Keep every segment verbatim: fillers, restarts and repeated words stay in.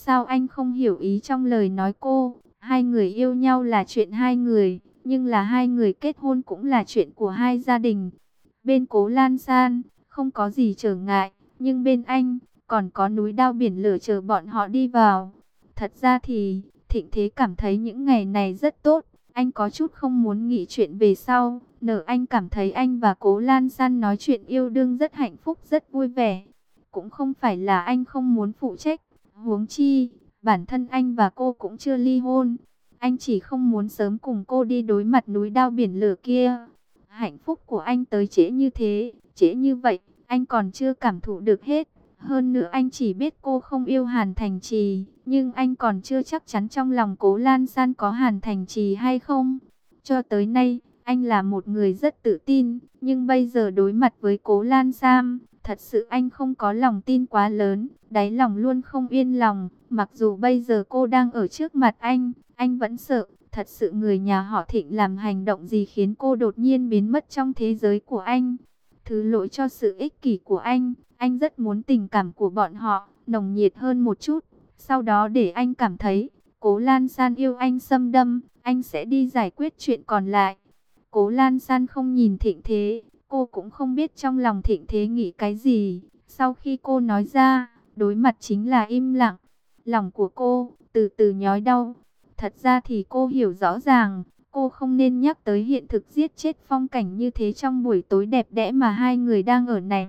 sao anh không hiểu ý trong lời nói cô? Hai người yêu nhau là chuyện hai người, nhưng là hai người kết hôn cũng là chuyện của hai gia đình. Bên Cố Lan San, không có gì trở ngại, nhưng bên anh, còn có núi đao biển lửa chờ bọn họ đi vào. Thật ra thì, Thịnh Thế cảm thấy những ngày này rất tốt, anh có chút không muốn nghĩ chuyện về sau. Nở anh cảm thấy anh và Cố Lan San nói chuyện yêu đương rất hạnh phúc, rất vui vẻ. Cũng không phải là anh không muốn phụ trách, huống chi, bản thân anh và cô cũng chưa ly hôn. Anh chỉ không muốn sớm cùng cô đi đối mặt núi đao biển lửa kia. Hạnh phúc của anh tới trễ như thế, trễ như vậy, anh còn chưa cảm thụ được hết. Hơn nữa anh chỉ biết cô không yêu Hàn Thành Trì, nhưng anh còn chưa chắc chắn trong lòng Cố Lan San có Hàn Thành Trì hay không. Cho tới nay, anh là một người rất tự tin, nhưng bây giờ đối mặt với Cố Lan San, thật sự anh không có lòng tin quá lớn, đáy lòng luôn không yên lòng. Mặc dù bây giờ cô đang ở trước mặt anh, anh vẫn sợ. Thật sự người nhà họ Thịnh làm hành động gì khiến cô đột nhiên biến mất trong thế giới của anh. Thứ lỗi cho sự ích kỷ của anh, anh rất muốn tình cảm của bọn họ nồng nhiệt hơn một chút. Sau đó để anh cảm thấy, Cố Lan San yêu anh xâm đâm, anh sẽ đi giải quyết chuyện còn lại. Cố Lan San không nhìn Thịnh Thế, cô cũng không biết trong lòng Thịnh Thế nghĩ cái gì. Sau khi cô nói ra, đối mặt chính là im lặng. Lòng của cô từ từ nhói đau. Thật ra thì cô hiểu rõ ràng, cô không nên nhắc tới hiện thực giết chết phong cảnh như thế trong buổi tối đẹp đẽ mà hai người đang ở này.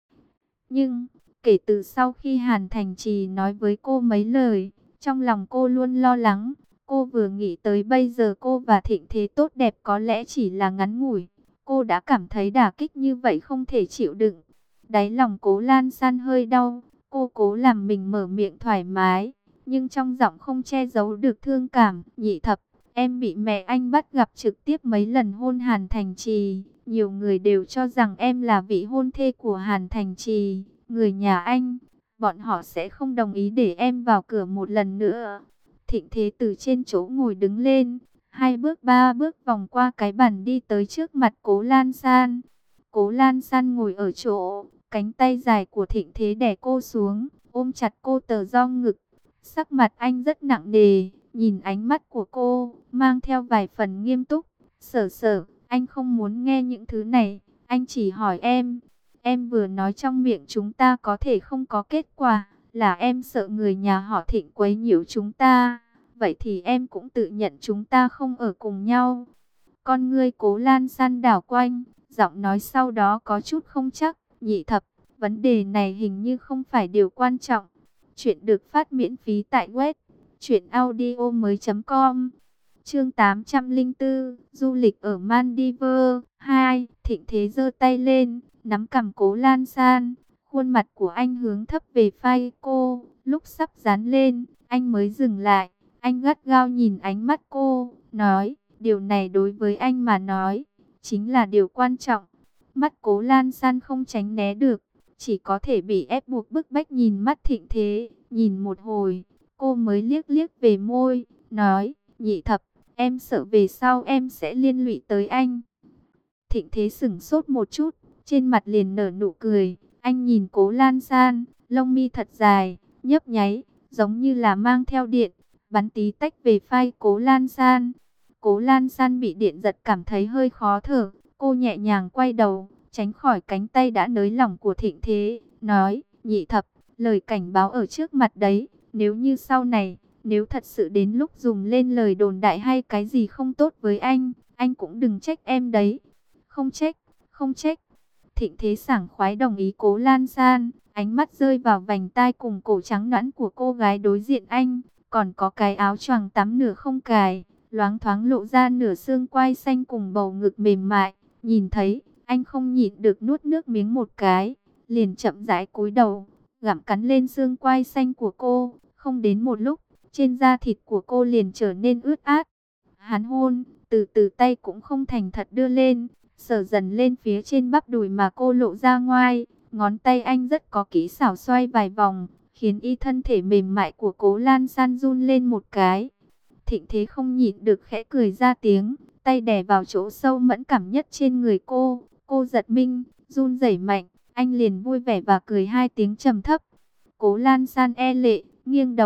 Nhưng, kể từ sau khi Hàn Thành Trì nói với cô mấy lời, trong lòng cô luôn lo lắng. Cô vừa nghĩ tới bây giờ cô và Thịnh Thế tốt đẹp có lẽ chỉ là ngắn ngủi. Cô đã cảm thấy đả kích như vậy không thể chịu đựng. Đáy lòng Cố Lan San hơi đau, cô cố làm mình mở miệng thoải mái. Nhưng trong giọng không che giấu được thương cảm. Nhị thập, em bị mẹ anh bắt gặp trực tiếp mấy lần hôn Hàn Thành Trì. Nhiều người đều cho rằng em là vị hôn thê của Hàn Thành Trì. Người nhà anh, bọn họ sẽ không đồng ý để em vào cửa một lần nữa. Thịnh Thế từ trên chỗ ngồi đứng lên, hai bước ba bước vòng qua cái bàn đi tới trước mặt Cố Lan San. Cố Lan San ngồi ở chỗ, cánh tay dài của Thịnh Thế đè cô xuống, ôm chặt cô tờ do ngực. Sắc mặt anh rất nặng nề, nhìn ánh mắt của cô, mang theo vài phần nghiêm túc. Sở sở, anh không muốn nghe những thứ này, anh chỉ hỏi em. Em vừa nói trong miệng chúng ta có thể không có kết quả, là em sợ người nhà họ Thịnh quấy nhiễu chúng ta. Vậy thì em cũng tự nhận chúng ta không ở cùng nhau. Con ngươi Cố Lan San đảo quanh, giọng nói sau đó có chút không chắc. Nhị thập, vấn đề này hình như không phải điều quan trọng. Chuyện được phát miễn phí tại web truyệnaudiomoi chấm com. Chương tám trăm lẻ bốn, du lịch ở Maldives hai. Thịnh Thế giơ tay lên, nắm cằm Cố Lan San, khuôn mặt của anh hướng thấp về vai cô, lúc sắp dán lên, anh mới dừng lại. Anh gắt gao nhìn ánh mắt cô, nói, điều này đối với anh mà nói, chính là điều quan trọng. Mắt Cố Lan San không tránh né được, chỉ có thể bị ép buộc bức bách nhìn mắt Thịnh Thế. Nhìn một hồi, cô mới liếc liếc về môi, nói, nhị thập, em sợ về sau em sẽ liên lụy tới anh. Thịnh Thế sửng sốt một chút, trên mặt liền nở nụ cười. Anh nhìn Cố Lan San, lông mi thật dài, nhấp nháy, giống như là mang theo điện, bắn tí tách về vai Cố Lan San. Cố Lan San bị điện giật cảm thấy hơi khó thở, cô nhẹ nhàng quay đầu, tránh khỏi cánh tay đã nới lỏng của Thịnh Thế, nói, nhị thập, lời cảnh báo ở trước mặt đấy, nếu như sau này, nếu thật sự đến lúc dùng lên lời đồn đại hay cái gì không tốt với anh, anh cũng đừng trách em đấy. Không trách, không trách. Thịnh Thế sảng khoái đồng ý Cố Lan San, ánh mắt rơi vào vành tai cùng cổ trắng nõn của cô gái đối diện anh, còn có cái áo choàng tắm nửa không cài, loáng thoáng lộ ra nửa xương quai xanh cùng bầu ngực mềm mại. Nhìn thấy, anh không nhịn được nuốt nước miếng một cái, liền chậm rãi cúi đầu, gặm cắn lên xương quai xanh của cô. Không đến một lúc, trên da thịt của cô liền trở nên ướt át. Hắn hôn, từ từ tay cũng không thành thật đưa lên, sờ dần lên phía trên bắp đùi mà cô lộ ra ngoài. Ngón tay anh rất có kỹ xảo xoay vài vòng, khiến y thân thể mềm mại của Cố Lan San run lên một cái. Thịnh Thế không nhịn được khẽ cười ra tiếng, tay đè vào chỗ sâu mẫn cảm nhất trên người cô. Cô giật mình, run rẩy mạnh, anh liền vui vẻ và cười hai tiếng trầm thấp. Cố Lan San e lệ, nghiêng đầu,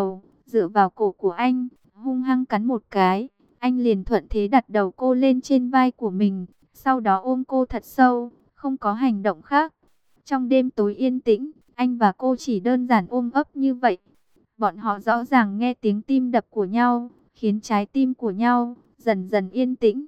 dựa vào cổ của anh, hung hăng cắn một cái. Anh liền thuận thế đặt đầu cô lên trên vai của mình, sau đó ôm cô thật sâu, không có hành động khác. Trong đêm tối yên tĩnh, anh và cô chỉ đơn giản ôm ấp như vậy. Bọn họ rõ ràng nghe tiếng tim đập của nhau, khiến trái tim của nhau dần dần yên tĩnh.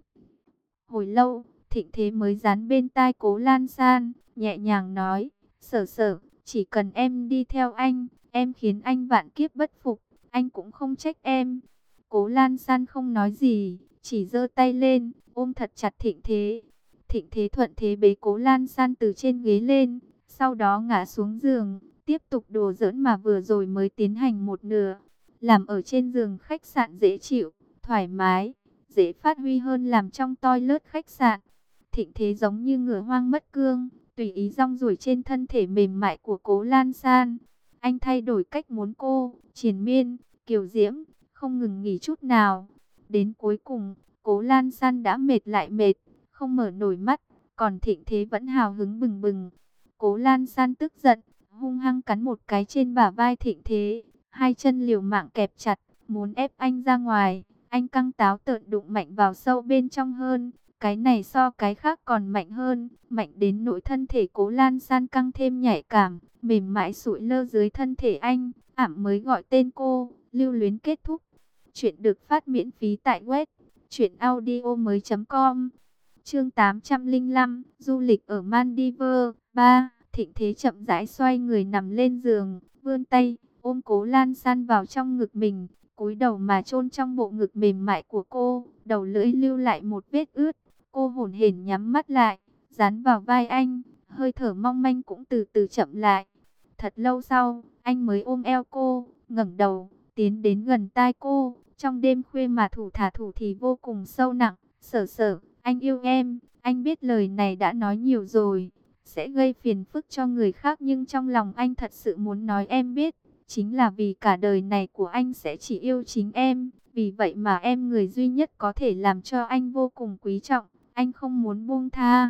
Hồi lâu, Thịnh Thế mới dán bên tai Cố Lan San, nhẹ nhàng nói, Sở Sở, chỉ cần em đi theo anh, em khiến anh vạn kiếp bất phục, anh cũng không trách em. Cố Lan San không nói gì, chỉ giơ tay lên, ôm thật chặt Thịnh Thế. Thịnh Thế thuận thế bế Cố Lan San từ trên ghế lên, sau đó ngã xuống giường, tiếp tục đùa giỡn mà vừa rồi mới tiến hành một nửa. Làm ở trên giường khách sạn dễ chịu, thoải mái, dễ phát huy hơn làm trong toilet khách sạn. Thịnh Thế giống như ngựa hoang mất cương, tùy ý rong ruổi trên thân thể mềm mại của Cố Lan San. Anh thay đổi cách muốn cô, triền miên, kiều diễm, không ngừng nghỉ chút nào. Đến cuối cùng, Cố Lan San đã mệt lại mệt, không mở nổi mắt, còn Thịnh Thế vẫn hào hứng bừng bừng. Cố Lan San tức giận, hung hăng cắn một cái trên bả vai Thịnh Thế, hai chân liều mạng kẹp chặt, muốn ép anh ra ngoài. Anh căng táo tợn đụng mạnh vào sâu bên trong hơn, cái này so cái khác còn mạnh hơn, mạnh đến nỗi thân thể Cố Lan San căng thêm nhạy cảm, mềm mại sụi lơ dưới thân thể anh, ảm mới gọi tên cô, lưu luyến kết thúc. Chuyện được phát miễn phí tại web truyện audio mới chấm com. Chương tám trăm lẻ năm, du lịch ở Maldives. ba. Thịnh Thế chậm rãi xoay người nằm lên giường, vươn tay ôm Cố Lan San vào trong ngực mình, cúi đầu mà chôn trong bộ ngực mềm mại của cô, đầu lưỡi lưu lại một vết ướt. Cô hổn hển nhắm mắt lại, dán vào vai anh, hơi thở mong manh cũng từ từ chậm lại. Thật lâu sau, anh mới ôm eo cô, ngẩng đầu, tiến đến gần tai cô, trong đêm khuya mà thủ thả thủ thì vô cùng sâu nặng. Sở Sở, anh yêu em, anh biết lời này đã nói nhiều rồi, sẽ gây phiền phức cho người khác, nhưng trong lòng anh thật sự muốn nói em biết, chính là vì cả đời này của anh sẽ chỉ yêu chính em, vì vậy mà em người duy nhất có thể làm cho anh vô cùng quý trọng, anh không muốn buông tha.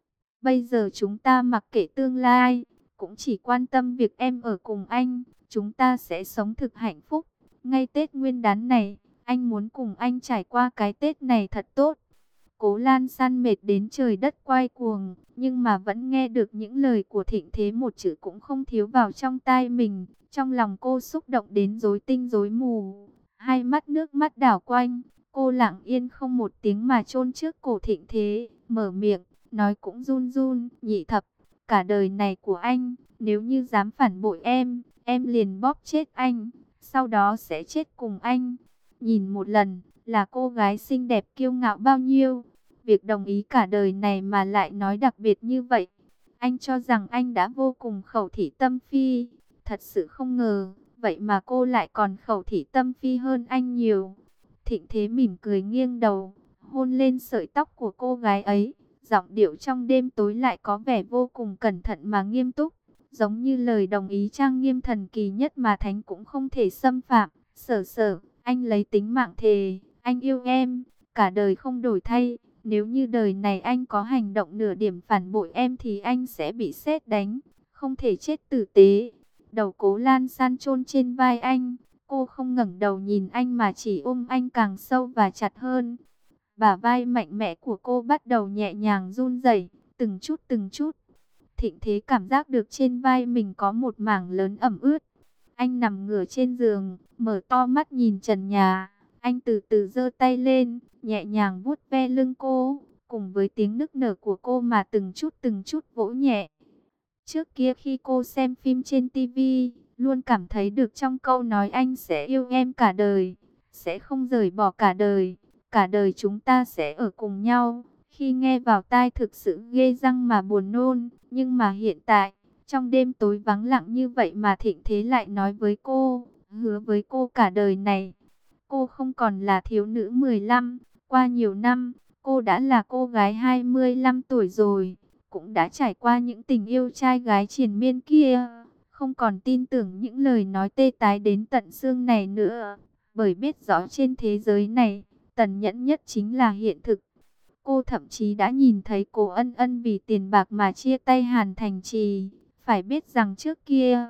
Bây giờ chúng ta mặc kệ tương lai, cũng chỉ quan tâm việc em ở cùng anh, chúng ta sẽ sống thực hạnh phúc. Ngay Tết Nguyên đán này, anh muốn cùng anh trải qua cái Tết này thật tốt. Cố Lan San mệt đến trời đất quay cuồng, nhưng mà vẫn nghe được những lời của Thịnh Thế, một chữ cũng không thiếu vào trong tai mình. Trong lòng cô xúc động đến rối tinh rối mù, hai mắt nước mắt đảo quanh. Cô lặng yên không một tiếng mà chôn trước cổ Thịnh Thế, mở miệng, nói cũng run run, Nhị Thập, cả đời này của anh, nếu như dám phản bội em, em liền bóp chết anh, sau đó sẽ chết cùng anh. Nhìn một lần, là cô gái xinh đẹp kiêu ngạo bao nhiêu, việc đồng ý cả đời này mà lại nói đặc biệt như vậy. Anh cho rằng anh đã vô cùng khẩu thị tâm phi, thật sự không ngờ, vậy mà cô lại còn khẩu thị tâm phi hơn anh nhiều. Thịnh Thế mỉm cười nghiêng đầu, hôn lên sợi tóc của cô gái ấy, giọng điệu trong đêm tối lại có vẻ vô cùng cẩn thận mà nghiêm túc, giống như lời đồng ý trang nghiêm thần kỳ nhất mà thánh cũng không thể xâm phạm. Sở Sở, anh lấy tính mạng thề, anh yêu em, cả đời không đổi thay. Nếu như đời này anh có hành động nửa điểm phản bội em thì anh sẽ bị sét đánh, không thể chết tử tế. Đầu Cố Lan San chôn trên vai anh, cô không ngẩng đầu nhìn anh mà chỉ ôm anh càng sâu và chặt hơn. Bả vai mạnh mẽ của cô bắt đầu nhẹ nhàng run rẩy, từng chút từng chút. Thịnh Thế cảm giác được trên vai mình có một mảng lớn ẩm ướt. Anh nằm ngửa trên giường, mở to mắt nhìn trần nhà. Anh từ từ giơ tay lên, nhẹ nhàng vuốt ve lưng cô, cùng với tiếng nức nở của cô mà từng chút từng chút vỗ nhẹ. Trước kia khi cô xem phim trên ti vi, luôn cảm thấy được trong câu nói anh sẽ yêu em cả đời, sẽ không rời bỏ cả đời, cả đời chúng ta sẽ ở cùng nhau. Khi nghe vào tai thực sự ghê răng mà buồn nôn, nhưng mà hiện tại, trong đêm tối vắng lặng như vậy mà Thịnh Thế lại nói với cô, hứa với cô cả đời này. Cô không còn là thiếu nữ mười lăm, qua nhiều năm, cô đã là cô gái hai mươi lăm tuổi rồi, cũng đã trải qua những tình yêu trai gái triền miên kia, không còn tin tưởng những lời nói tê tái đến tận xương này nữa, bởi biết rõ trên thế giới này, tàn nhẫn nhất chính là hiện thực. Cô thậm chí đã nhìn thấy Cố Ân Ân vì tiền bạc mà chia tay Hàn Thành Trì, phải biết rằng trước kia,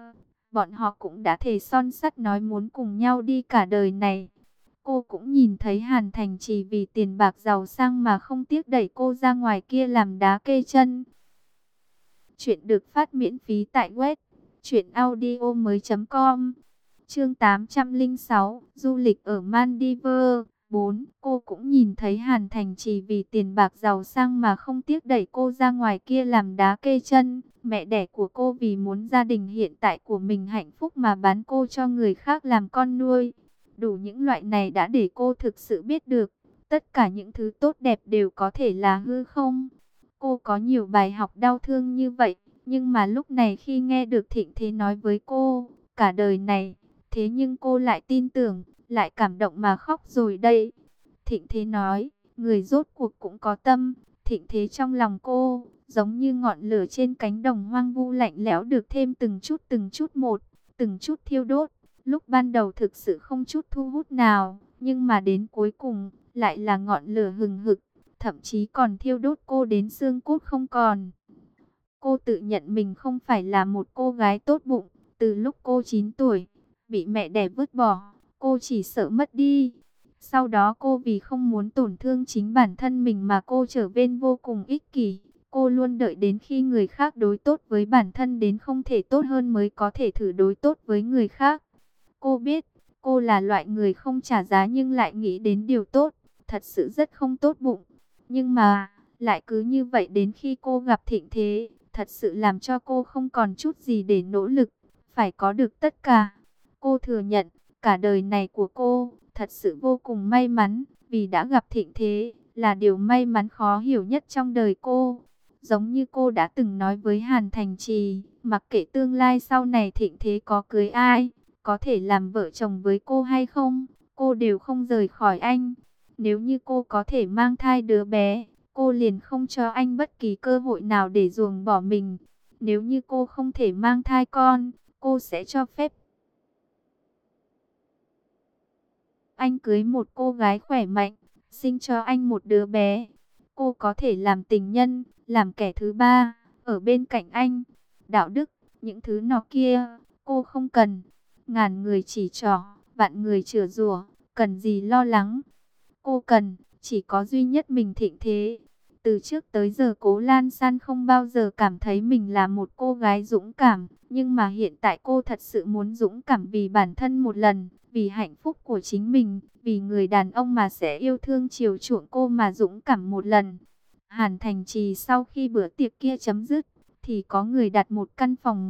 Bọn họ cũng đã thề son sắt nói muốn cùng nhau đi cả đời này. Cô cũng nhìn thấy Hàn Thành chỉ vì tiền bạc giàu sang mà không tiếc đẩy cô ra ngoài kia làm đá kê chân. Chuyện được phát miễn phí tại web truyện audio mới chấm com. Chương tám trăm lẻ sáu, du lịch ở Maldives. bốn. Cô cũng nhìn thấy Hàn Thành chỉ vì tiền bạc giàu sang mà không tiếc đẩy cô ra ngoài kia làm đá kê chân. Mẹ đẻ của cô vì muốn gia đình hiện tại của mình hạnh phúc mà bán cô cho người khác làm con nuôi. Đủ những loại này đã để cô thực sự biết được, tất cả những thứ tốt đẹp đều có thể là hư không. Cô có nhiều bài học đau thương như vậy, nhưng mà lúc này khi nghe được Thịnh Thế nói với cô, cả đời này, thế nhưng cô lại tin tưởng, lại cảm động mà khóc rồi đây. Thịnh Thế nói, người rốt cuộc cũng có tâm. Thịnh Thế trong lòng cô, giống như ngọn lửa trên cánh đồng hoang vu lạnh lẽo được thêm từng chút từng chút một, từng chút thiêu đốt. Lúc ban đầu thực sự không chút thu hút nào, nhưng mà đến cuối cùng, lại là ngọn lửa hừng hực, thậm chí còn thiêu đốt cô đến xương cốt không còn. Cô tự nhận mình không phải là một cô gái tốt bụng, từ lúc cô chín tuổi, bị mẹ đẻ vứt bỏ, cô chỉ sợ mất đi. Sau đó cô vì không muốn tổn thương chính bản thân mình mà cô trở nên vô cùng ích kỷ. Cô luôn đợi đến khi người khác đối tốt với bản thân đến không thể tốt hơn mới có thể thử đối tốt với người khác. Cô biết, cô là loại người không trả giá nhưng lại nghĩ đến điều tốt, thật sự rất không tốt bụng. Nhưng mà, lại cứ như vậy đến khi cô gặp Thịnh Thế, thật sự làm cho cô không còn chút gì để nỗ lực, phải có được tất cả. Cô thừa nhận, cả đời này của cô, thật sự vô cùng may mắn, vì đã gặp Thịnh Thế, là điều may mắn khó hiểu nhất trong đời cô. Giống như cô đã từng nói với Hàn Thành Trì, mặc kệ tương lai sau này Thịnh Thế có cưới ai, có thể làm vợ chồng với cô hay không, cô đều không rời khỏi anh. Nếu như cô có thể mang thai đứa bé, cô liền không cho anh bất kỳ cơ hội nào để ruồng bỏ mình. Nếu như cô không thể mang thai con, cô sẽ cho phép anh cưới một cô gái khỏe mạnh, sinh cho anh một đứa bé. Cô có thể làm tình nhân, làm kẻ thứ ba, ở bên cạnh anh. Đạo đức, những thứ nọ kia, cô không cần. Ngàn người chỉ trỏ, vạn người chửi rủa, cần gì lo lắng. Cô cần, chỉ có duy nhất mình Thịnh Thế. Từ trước tới giờ Cố Lan San không bao giờ cảm thấy mình là một cô gái dũng cảm. Nhưng mà hiện tại cô thật sự muốn dũng cảm vì bản thân một lần, vì hạnh phúc của chính mình, vì người đàn ông mà sẽ yêu thương chiều chuộng cô mà dũng cảm một lần. Hàn Thành Trì sau khi bữa tiệc kia chấm dứt, thì có người đặt một căn phòng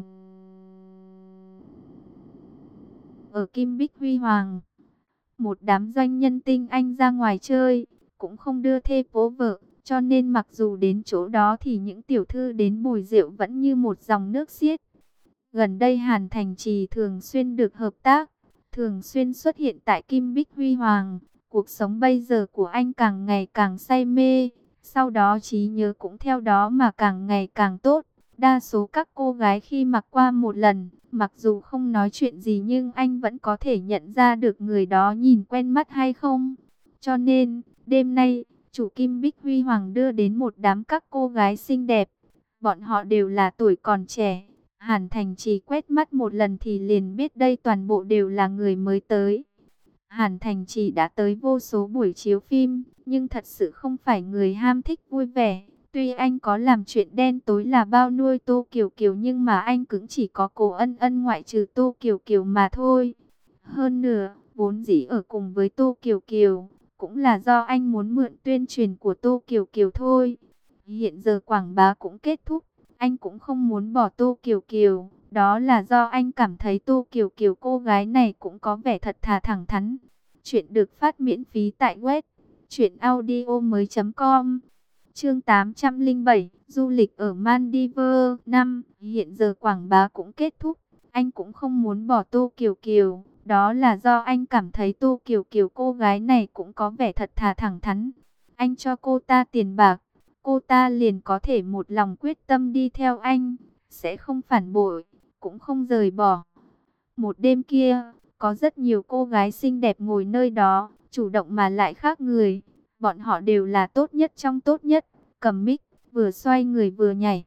ở Kim Bích Huy Hoàng. Một đám doanh nhân tinh anh ra ngoài chơi, cũng không đưa thê phố vợ, cho nên mặc dù đến chỗ đó thì những tiểu thư đến bồi rượu vẫn như một dòng nước xiết. Gần đây Hàn Thành Trì thường xuyên được hợp tác, thường xuyên xuất hiện tại Kim Bích Huy Hoàng. Cuộc sống bây giờ của anh càng ngày càng say mê, sau đó trí nhớ cũng theo đó mà càng ngày càng tốt. Đa số các cô gái khi mặc qua một lần, mặc dù không nói chuyện gì nhưng anh vẫn có thể nhận ra được người đó nhìn quen mắt hay không. Cho nên, đêm nay, chủ Kim Bích Huy Hoàng đưa đến một đám các cô gái xinh đẹp. Bọn họ đều là tuổi còn trẻ. Hàn Thành Trì quét mắt một lần thì liền biết đây toàn bộ đều là người mới tới. Hàn Thành Trì đã tới vô số buổi chiếu phim, nhưng thật sự không phải người ham thích vui vẻ. Tuy anh có làm chuyện đen tối là bao nuôi Tô Kiều Kiều nhưng mà anh cũng chỉ có Cố Ân Ân ngoại trừ Tô Kiều Kiều mà thôi. Hơn nữa, vốn dĩ ở cùng với Tô Kiều Kiều, cũng là do anh muốn mượn tuyên truyền của Tô Kiều Kiều thôi. Hiện giờ quảng bá cũng kết thúc, anh cũng không muốn bỏ Tô Kiều Kiều. Đó là do anh cảm thấy Tô Kiều Kiều cô gái này cũng có vẻ thật thà thẳng thắn. Chuyện được phát miễn phí tại web truyện audio mới chấm com. Chương tám trăm lẻ bảy, du lịch ở Maldives. Năm, hiện giờ quảng bá cũng kết thúc, anh cũng không muốn bỏ Tô Kiều Kiều. Đó là do anh cảm thấy Tô Kiều Kiều cô gái này cũng có vẻ thật thà thẳng thắn. Anh cho cô ta tiền bạc, cô ta liền có thể một lòng quyết tâm đi theo anh, sẽ không phản bội, cũng không rời bỏ. Một đêm kia, có rất nhiều cô gái xinh đẹp ngồi nơi đó, chủ động mà lại khác người. Bọn họ đều là tốt nhất trong tốt nhất, cầm mic, vừa xoay người vừa nhảy.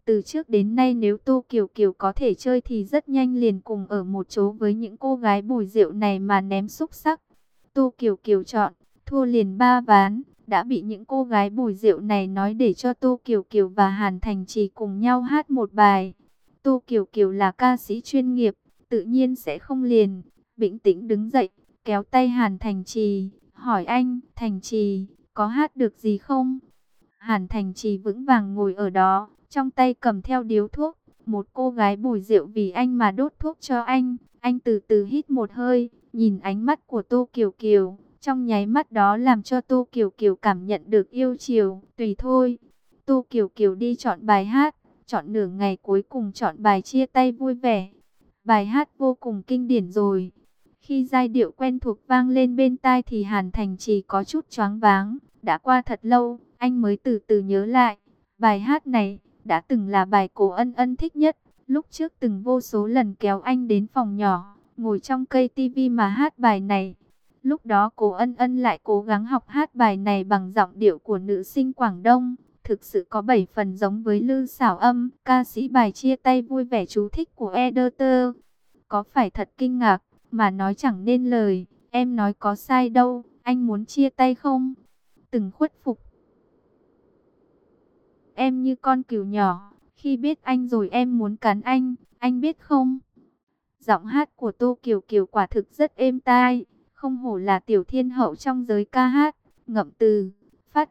Từ trước đến nay nếu Tô Kiều Kiều có thể chơi thì rất nhanh liền cùng ở một chỗ với những cô gái bùi rượu này mà ném xúc xắc. Tô Kiều Kiều chọn, thua liền ba ván, đã bị những cô gái bùi rượu này nói để cho Tô Kiều Kiều và Hàn Thành Trì cùng nhau hát một bài. Tô Kiều Kiều là ca sĩ chuyên nghiệp, tự nhiên sẽ không liền, bình tĩnh đứng dậy, kéo tay Hàn Thành Trì, hỏi anh, Thành Trì, có hát được gì không? Hàn Thành Trì vững vàng ngồi ở đó, trong tay cầm theo điếu thuốc, một cô gái bùi rượu vì anh mà đốt thuốc cho anh, anh từ từ hít một hơi, nhìn ánh mắt của Tô Kiều Kiều, trong nháy mắt đó làm cho Tô Kiều Kiều cảm nhận được yêu chiều, tùy thôi. Tô Kiều Kiều đi chọn bài hát, chọn nửa ngày cuối cùng chọn bài chia tay vui vẻ. Bài hát vô cùng kinh điển rồi. Khi giai điệu quen thuộc vang lên bên tai thì Hàn Thành Trì có chút choáng váng, đã qua thật lâu, anh mới từ từ nhớ lại. Bài hát này đã từng là bài Cố Ân Ân thích nhất, lúc trước từng vô số lần kéo anh đến phòng nhỏ, ngồi trong cây tivi mà hát bài này. Lúc đó Cố Ân Ân lại cố gắng học hát bài này bằng giọng điệu của nữ sinh Quảng Đông, thực sự có bảy phần giống với Lư Xảo Âm, ca sĩ bài chia tay vui vẻ chú thích của Editor. Có phải thật kinh ngạc, mà nói chẳng nên lời, em nói có sai đâu, anh muốn chia tay không? Từng khuất phục em như con cừu nhỏ, khi biết anh rồi em muốn cắn anh, anh biết không? Giọng hát của Tô Kiều Kiều quả thực rất êm tai, không hổ là tiểu thiên hậu trong giới ca hát, ngậm từ, phát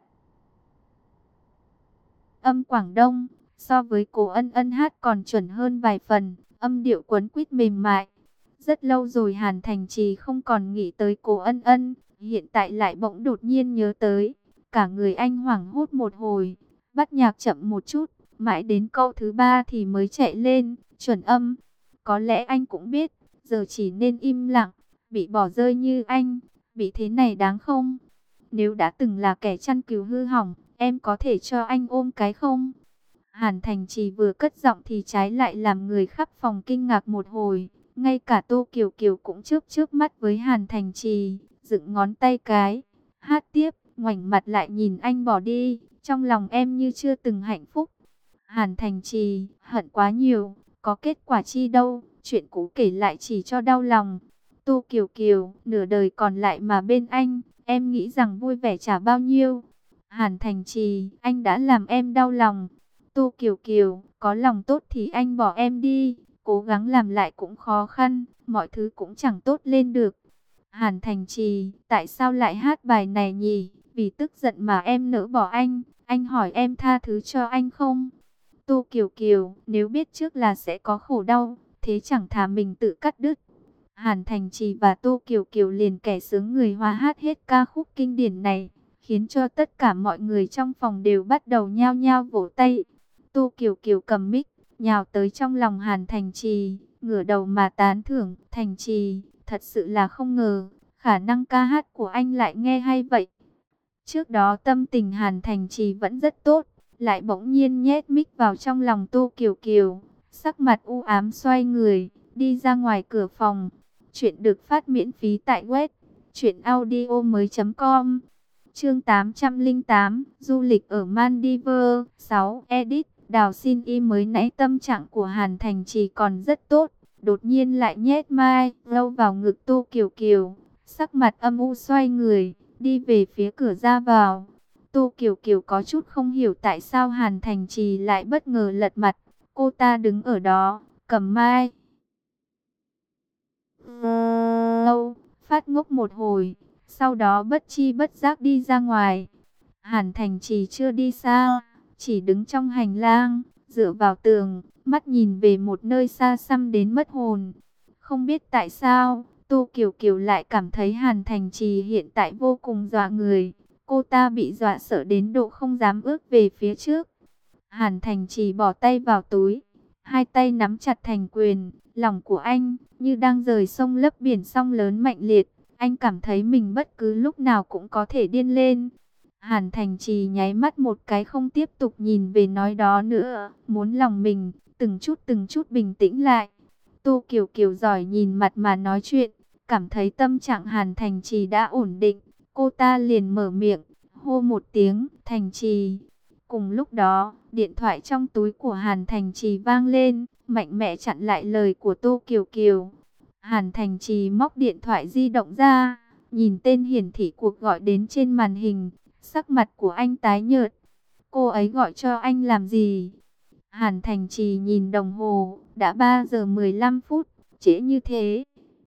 âm Quảng Đông, so với Cố Ân Ân hát còn chuẩn hơn vài phần, âm điệu quấn quýt mềm mại. Rất lâu rồi Hàn Thành Trì không còn nghĩ tới Cố Ân Ân, hiện tại lại bỗng đột nhiên nhớ tới, cả người anh hoảng hốt một hồi, bắt nhạc chậm một chút, mãi đến câu thứ ba thì mới chạy lên, chuẩn âm. Có lẽ anh cũng biết, giờ chỉ nên im lặng, bị bỏ rơi như anh, bị thế này đáng không? Nếu đã từng là kẻ chăn cừu hư hỏng, em có thể cho anh ôm cái không? Hàn Thành Trì vừa cất giọng thì trái lại làm người khắp phòng kinh ngạc một hồi. Ngay cả Tô Kiều Kiều cũng chớp chớp mắt với Hàn Thành Trì, dựng ngón tay cái, hát tiếp, ngoảnh mặt lại nhìn anh bỏ đi, trong lòng em như chưa từng hạnh phúc. Hàn Thành Trì, hận quá nhiều, có kết quả chi đâu, chuyện cũ kể lại chỉ cho đau lòng. Tô Kiều Kiều, nửa đời còn lại mà bên anh, em nghĩ rằng vui vẻ chả bao nhiêu. Hàn Thành Trì, anh đã làm em đau lòng. Tô Kiều Kiều, có lòng tốt thì anh bỏ em đi, cố gắng làm lại cũng khó khăn, mọi thứ cũng chẳng tốt lên được. Hàn Thành Trì, tại sao lại hát bài này nhỉ? Vì tức giận mà em nỡ bỏ anh, anh hỏi em tha thứ cho anh không? Tô Kiều Kiều, nếu biết trước là sẽ có khổ đau, thế chẳng thà mình tự cắt đứt. Hàn Thành Trì và Tô Kiều Kiều liền kẻ sướng người Hoa hát hết ca khúc kinh điển này, khiến cho tất cả mọi người trong phòng đều bắt đầu nhao nhao vỗ tay. Tô Kiều Kiều cầm mic, nhào tới trong lòng Hàn Thành Trì, ngửa đầu mà tán thưởng, Thành Trì, thật sự là không ngờ, khả năng ca hát của anh lại nghe hay vậy. Trước đó tâm tình Hàn Thành Trì vẫn rất tốt, lại bỗng nhiên nhét mic vào trong lòng Tô Kiều Kiều, sắc mặt u ám xoay người, đi ra ngoài cửa phòng. Chuyện được phát miễn phí tại web truyện audio mới chấm com. Chương tám trăm lẻ tám, du lịch ở Maldives. Sáu. Edit. Đào xin y mới nãy tâm trạng của Hàn Thành Trì còn rất tốt, đột nhiên lại nhét mai lâu vào ngực Tô Kiều Kiều, sắc mặt âm u xoay người, đi về phía cửa ra vào. Tô Kiều Kiều có chút không hiểu tại sao Hàn Thành Trì lại bất ngờ lật mặt, cô ta đứng ở đó, cầm mai lâu, phát ngốc một hồi, sau đó bất chi bất giác đi ra ngoài. Hàn Thành Trì chưa đi xa, chỉ đứng trong hành lang, dựa vào tường, mắt nhìn về một nơi xa xăm đến mất hồn. Không biết tại sao, Tô Kiều Kiều lại cảm thấy Hàn Thành Trì hiện tại vô cùng dọa người. Cô ta bị dọa sợ đến độ không dám ước về phía trước. Hàn Thành Trì bỏ tay vào túi, hai tay nắm chặt thành quyền, lòng của anh như đang rời sông lấp biển sóng lớn mạnh liệt. Anh cảm thấy mình bất cứ lúc nào cũng có thể điên lên. Hàn Thành Trì nháy mắt một cái không tiếp tục nhìn về nói đó nữa, muốn lòng mình từng chút từng chút bình tĩnh lại. Tô Kiều Kiều giỏi nhìn mặt mà nói chuyện, cảm thấy tâm trạng Hàn Thành Trì đã ổn định, cô ta liền mở miệng, hô một tiếng, Thành Trì. Cùng lúc đó, điện thoại trong túi của Hàn Thành Trì vang lên, mạnh mẽ chặn lại lời của Tô Kiều Kiều. Hàn Thành Trì móc điện thoại di động ra, nhìn tên hiển thị cuộc gọi đến trên màn hình, sắc mặt của anh tái nhợt. Cô ấy gọi cho anh làm gì? Hàn Thành Trì nhìn đồng hồ, đã ba giờ mười lăm phút, trễ như thế.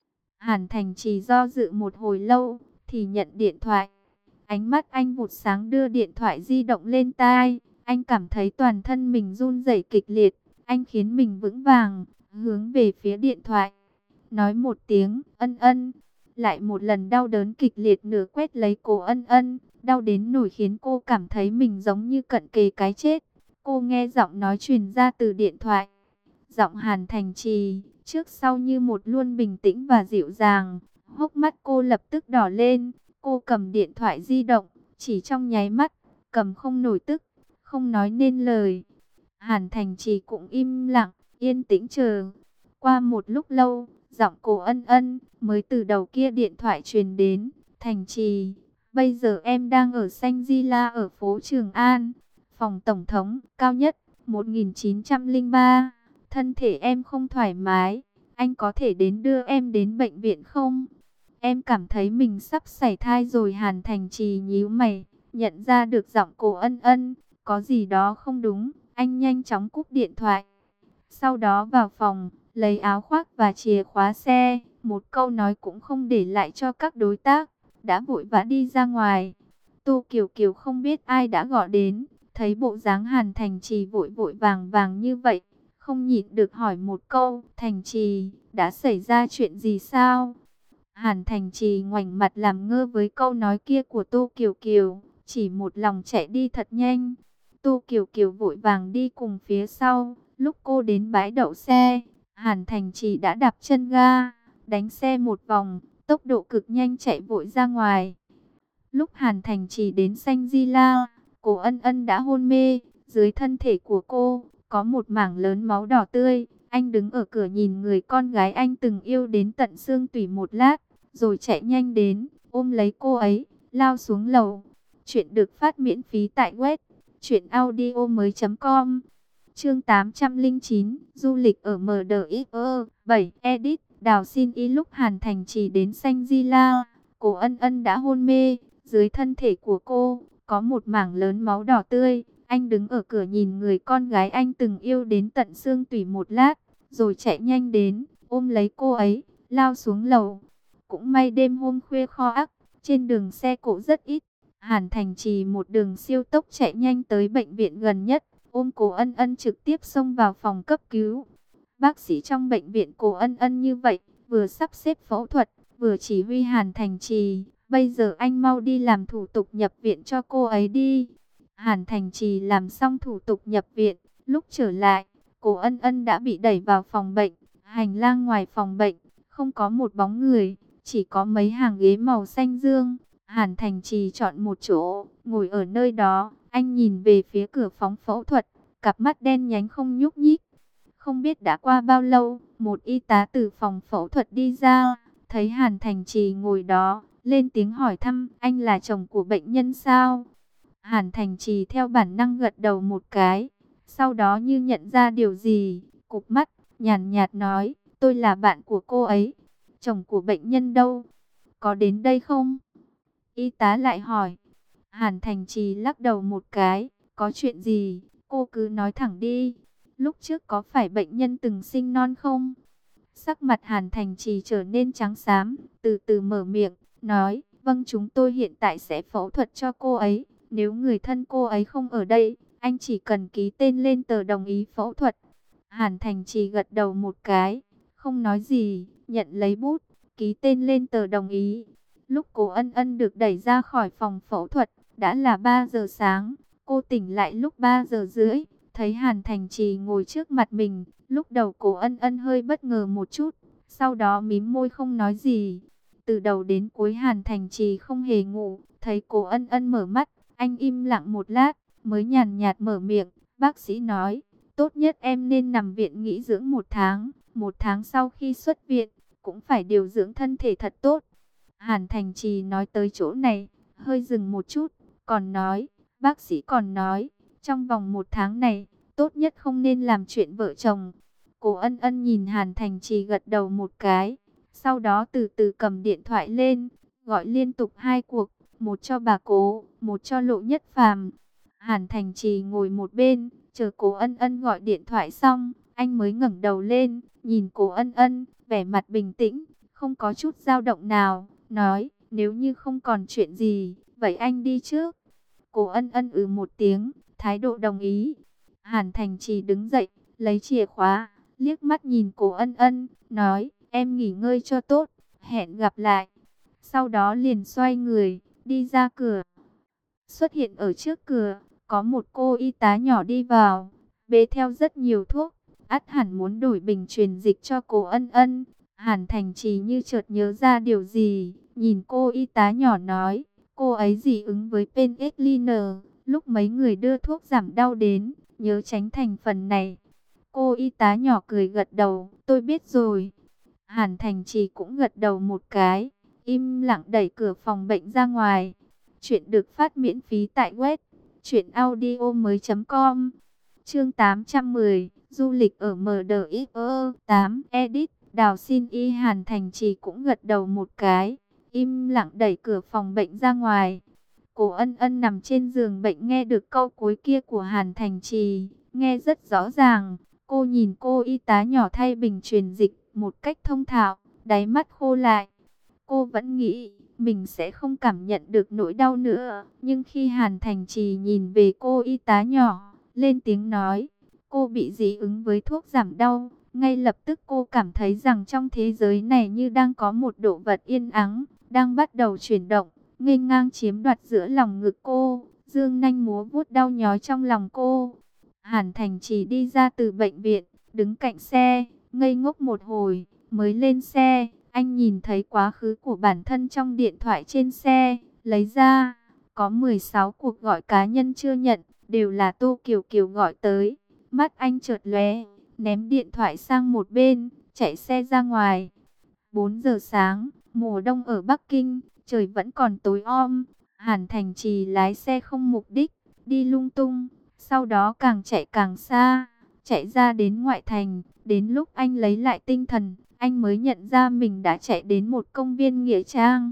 Hàn Thành Trì do dự một hồi lâu, thì nhận điện thoại. Ánh mắt anh vụt sáng đưa điện thoại di động lên tai. Anh cảm thấy toàn thân mình run rẩy kịch liệt. Anh khiến mình vững vàng, hướng về phía điện thoại. Nói một tiếng, ân ân. Lại một lần đau đớn kịch liệt nửa quét lấy cổ ân ân. Đau đến nổi khiến cô cảm thấy mình giống như cận kề cái chết. Cô nghe giọng nói truyền ra từ điện thoại. Giọng Hàn Thành Trì, trước sau như một luôn bình tĩnh và dịu dàng. Hốc mắt cô lập tức đỏ lên. Cô cầm điện thoại di động, chỉ trong nháy mắt, cầm không nổi tức, không nói nên lời. Hàn Thành Trì cũng im lặng, yên tĩnh chờ. Qua một lúc lâu, giọng cô ân ân mới từ đầu kia điện thoại truyền đến. Thành Trì, bây giờ em đang ở Xanh Di La ở phố Trường An, phòng tổng thống, cao nhất, một nghìn chín trăm lẻ ba. Thân thể em không thoải mái, anh có thể đến đưa em đến bệnh viện không? Em cảm thấy mình sắp sảy thai rồi. Hàn Thành Trì nhíu mày, nhận ra được giọng cô ân ân, có gì đó không đúng, anh nhanh chóng cúp điện thoại. Sau đó vào phòng, lấy áo khoác và chìa khóa xe, một câu nói cũng không để lại cho các đối tác, đã vội vã đi ra ngoài. Tô Kiều Kiều không biết ai đã gọi đến, thấy bộ dáng Hàn Thành Trì vội vội vàng vàng như vậy, không nhịn được hỏi một câu, Thành Trì, đã xảy ra chuyện gì sao? Hàn Thành Trì ngoảnh mặt làm ngơ với câu nói kia của Tô Kiều Kiều, chỉ một lòng chạy đi thật nhanh. Tô Kiều Kiều vội vàng đi cùng phía sau, lúc cô đến bãi đậu xe, Hàn Thành Trì đã đạp chân ga, đánh xe một vòng, tốc độ cực nhanh chạy vội ra ngoài. Lúc Hàn Thành Trì đến Xanh Di La, cô ân ân đã hôn mê, dưới thân thể của cô có một mảng lớn máu đỏ tươi. Anh đứng ở cửa nhìn người con gái anh từng yêu đến tận xương tủy một lát, rồi chạy nhanh đến, ôm lấy cô ấy, lao xuống lầu. Chuyện được phát miễn phí tại web truyện audio mới chấm com. Chương tám trăm lẻ chín, du lịch ở em đê ích e bảy, edit, đào xin y. Lúc Hàn Thành Trì đến Xanh Di La, cô ân ân đã hôn mê, dưới thân thể của cô có một mảng lớn máu đỏ tươi. Anh đứng ở cửa nhìn người con gái anh từng yêu đến tận xương tủy một lát, rồi chạy nhanh đến, ôm lấy cô ấy, lao xuống lầu. Cũng may đêm hôm khuya kho ắc, trên đường xe cộ rất ít. Hàn Thành Trì một đường siêu tốc chạy nhanh tới bệnh viện gần nhất, ôm cô ân ân trực tiếp xông vào phòng cấp cứu. Bác sĩ trong bệnh viện cô ân ân như vậy, vừa sắp xếp phẫu thuật, vừa chỉ huy Hàn Thành Trì, bây giờ anh mau đi làm thủ tục nhập viện cho cô ấy đi. Hàn Thành Trì làm xong thủ tục nhập viện, lúc trở lại, cô ân ân đã bị đẩy vào phòng bệnh. Hành lang ngoài phòng bệnh, không có một bóng người, chỉ có mấy hàng ghế màu xanh dương. Hàn Thành Trì chọn một chỗ, ngồi ở nơi đó, anh nhìn về phía cửa phòng phẫu thuật, cặp mắt đen nhánh không nhúc nhích. Không biết đã qua bao lâu, một y tá từ phòng phẫu thuật đi ra, thấy Hàn Thành Trì ngồi đó, lên tiếng hỏi thăm, anh là chồng của bệnh nhân sao? Hàn Thành Trì theo bản năng gật đầu một cái, sau đó như nhận ra điều gì, cụp mắt, nhàn nhạt nói, tôi là bạn của cô ấy. Chồng của bệnh nhân đâu? Có đến đây không? Y tá lại hỏi. Hàn Thành Trì lắc đầu một cái, có chuyện gì, cô cứ nói thẳng đi. Lúc trước có phải bệnh nhân từng sinh non không? Sắc mặt Hàn Thành Trì trở nên trắng xám, từ từ mở miệng, nói, vâng, chúng tôi hiện tại sẽ phẫu thuật cho cô ấy. Nếu người thân cô ấy không ở đây, anh chỉ cần ký tên lên tờ đồng ý phẫu thuật. Hàn Thành Trì gật đầu một cái, không nói gì, nhận lấy bút, ký tên lên tờ đồng ý. Lúc cô ân ân được đẩy ra khỏi phòng phẫu thuật, đã là ba giờ sáng. Cô tỉnh lại lúc ba giờ rưỡi, thấy Hàn Thành Trì ngồi trước mặt mình. Lúc đầu cô ân ân hơi bất ngờ một chút, sau đó mím môi không nói gì. Từ đầu đến cuối Hàn Thành Trì không hề ngủ, thấy cô ân ân mở mắt, anh im lặng một lát, mới nhàn nhạt mở miệng. Bác sĩ nói, tốt nhất em nên nằm viện nghỉ dưỡng một tháng. Một tháng sau khi xuất viện, cũng phải điều dưỡng thân thể thật tốt. Hàn Thành Trì nói tới chỗ này, hơi dừng một chút, còn nói, bác sĩ còn nói, Trong vòng một tháng này, tốt nhất không nên làm chuyện vợ chồng. Cố Ân Ân nhìn Hàn Thành Trì gật đầu một cái. Sau đó từ từ cầm điện thoại lên, gọi liên tục hai cuộc. Một cho bà Cố, một cho Lộ Nhất Phàm. Hàn Thành Trì ngồi một bên, chờ Cố Ân Ân gọi điện thoại xong, anh mới ngẩng đầu lên, nhìn Cố Ân Ân, vẻ mặt bình tĩnh, không có chút dao động nào, nói, nếu như không còn chuyện gì, vậy anh đi trước. Cố Ân Ân ừ một tiếng, thái độ đồng ý. Hàn Thành Trì đứng dậy, lấy chìa khóa, liếc mắt nhìn Cố Ân Ân, nói, em nghỉ ngơi cho tốt, hẹn gặp lại. Sau đó liền xoay người, đi ra cửa. Xuất hiện ở trước cửa, có một cô y tá nhỏ đi vào, bế theo rất nhiều thuốc, ắt hẳn muốn đổi bình truyền dịch cho Cố Ân Ân. Hàn Thành Trì như chợt nhớ ra điều gì, nhìn cô y tá nhỏ nói, cô ấy dị ứng với penicillin, lúc mấy người đưa thuốc giảm đau đến, nhớ tránh thành phần này. Cô y tá nhỏ cười gật đầu, tôi biết rồi. Hàn Thành Trì cũng gật đầu một cái, im lặng đẩy cửa phòng bệnh ra ngoài. Chuyện được phát miễn phí tại web truyện audio mới chấm com. Chương tám trăm mười, du lịch ở em đê ích e tám edit. Đào xin y Hàn Thành Trì cũng gật đầu một cái, im lặng đẩy cửa phòng bệnh ra ngoài. Cố Ân Ân nằm trên giường bệnh nghe được câu cuối kia của Hàn Thành Trì, nghe rất rõ ràng. Cô nhìn cô y tá nhỏ thay bình truyền dịch một cách thông thạo, đáy mắt khô lại. Cô vẫn nghĩ mình sẽ không cảm nhận được nỗi đau nữa, nhưng khi Hàn Thành Trì nhìn về cô y tá nhỏ, lên tiếng nói, cô bị dị ứng với thuốc giảm đau. Ngay lập tức cô cảm thấy rằng trong thế giới này như đang có một độ vật yên ắng, đang bắt đầu chuyển động, nghênh ngang chiếm đoạt giữa lòng ngực cô, dương nanh múa vuốt đau nhói trong lòng cô. Hàn Thành Trì đi ra từ bệnh viện, đứng cạnh xe, ngây ngốc một hồi, mới lên xe. Anh nhìn thấy quá khứ của bản thân trong điện thoại trên xe, lấy ra, có mười sáu cuộc gọi cá nhân chưa nhận, đều là Tô Kiều Kiều gọi tới. Mắt anh chợt lóe, ném điện thoại sang một bên, chạy xe ra ngoài. bốn giờ sáng, mùa đông ở Bắc Kinh, trời vẫn còn tối om. Hàn Thành Trì lái xe không mục đích, đi lung tung, sau đó càng chạy càng xa, chạy ra đến ngoại thành. Đến lúc anh lấy lại tinh thần, anh mới nhận ra mình đã chạy đến một công viên nghĩa trang.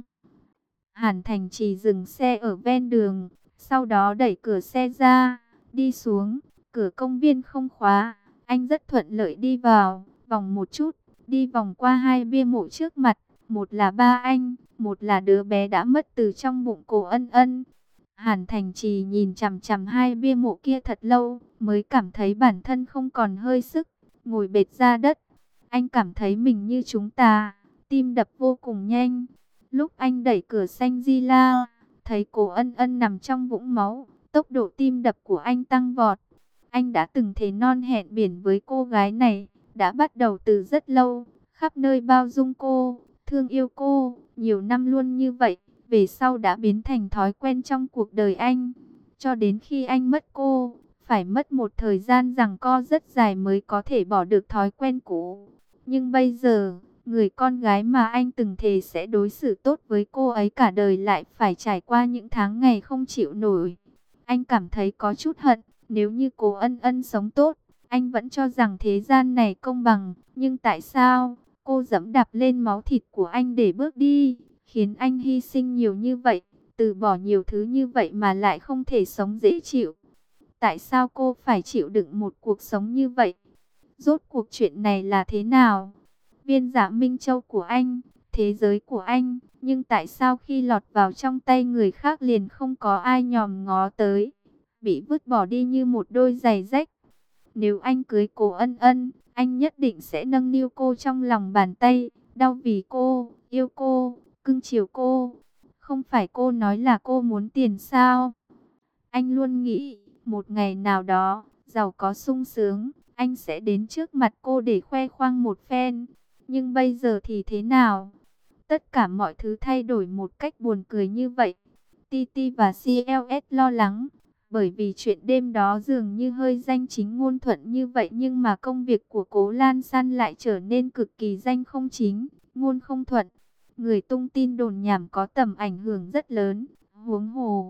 Hàn Thành Trì dừng xe ở ven đường, sau đó đẩy cửa xe ra, đi xuống, cửa công viên không khóa. Anh rất thuận lợi đi vào, vòng một chút, đi vòng qua hai bia mộ trước mặt, một là ba anh, một là đứa bé đã mất từ trong bụng Cố Ân Ân. Hàn Thành Trì nhìn chằm chằm hai bia mộ kia thật lâu, mới cảm thấy bản thân không còn hơi sức, ngồi bệt ra đất. Anh cảm thấy mình như chúng ta, tim đập vô cùng nhanh. Lúc anh đẩy cửa xanh di la, thấy Cố Ân Ân nằm trong vũng máu, tốc độ tim đập của anh tăng vọt. Anh đã từng thề non hẹn biển với cô gái này, đã bắt đầu từ rất lâu, khắp nơi bao dung cô, thương yêu cô, nhiều năm luôn như vậy, về sau đã biến thành thói quen trong cuộc đời anh. Cho đến khi anh mất cô, phải mất một thời gian giằng co rất dài mới có thể bỏ được thói quen cũ. Nhưng bây giờ, người con gái mà anh từng thề sẽ đối xử tốt với cô ấy cả đời lại phải trải qua những tháng ngày không chịu nổi. Anh cảm thấy có chút hận, nếu như Cố Ân Ân sống tốt, anh vẫn cho rằng thế gian này công bằng. Nhưng tại sao cô dẫm đạp lên máu thịt của anh để bước đi, khiến anh hy sinh nhiều như vậy, từ bỏ nhiều thứ như vậy mà lại không thể sống dễ chịu? Tại sao cô phải chịu đựng một cuộc sống như vậy? Rốt cuộc chuyện này là thế nào? Viên Dạ Minh Châu của anh, thế giới của anh, nhưng tại sao khi lọt vào trong tay người khác liền không có ai nhòm ngó tới, bị vứt bỏ đi như một đôi giày rách? Nếu anh cưới Cố Ân Ân, anh nhất định sẽ nâng niu cô trong lòng bàn tay, đau vì cô, yêu cô, cưng chiều cô. Không phải cô nói là cô muốn tiền sao? Anh luôn nghĩ, một ngày nào đó, giàu có sung sướng, anh sẽ đến trước mặt cô để khoe khoang một phen. Nhưng bây giờ thì thế nào? Tất cả mọi thứ thay đổi một cách buồn cười như vậy. Titi và xê lờ ét lo lắng, bởi vì chuyện đêm đó dường như hơi danh chính ngôn thuận như vậy, nhưng mà công việc của Cố Lan San lại trở nên cực kỳ danh không chính, ngôn không thuận. Người tung tin đồn nhảm có tầm ảnh hưởng rất lớn. Huống hồ,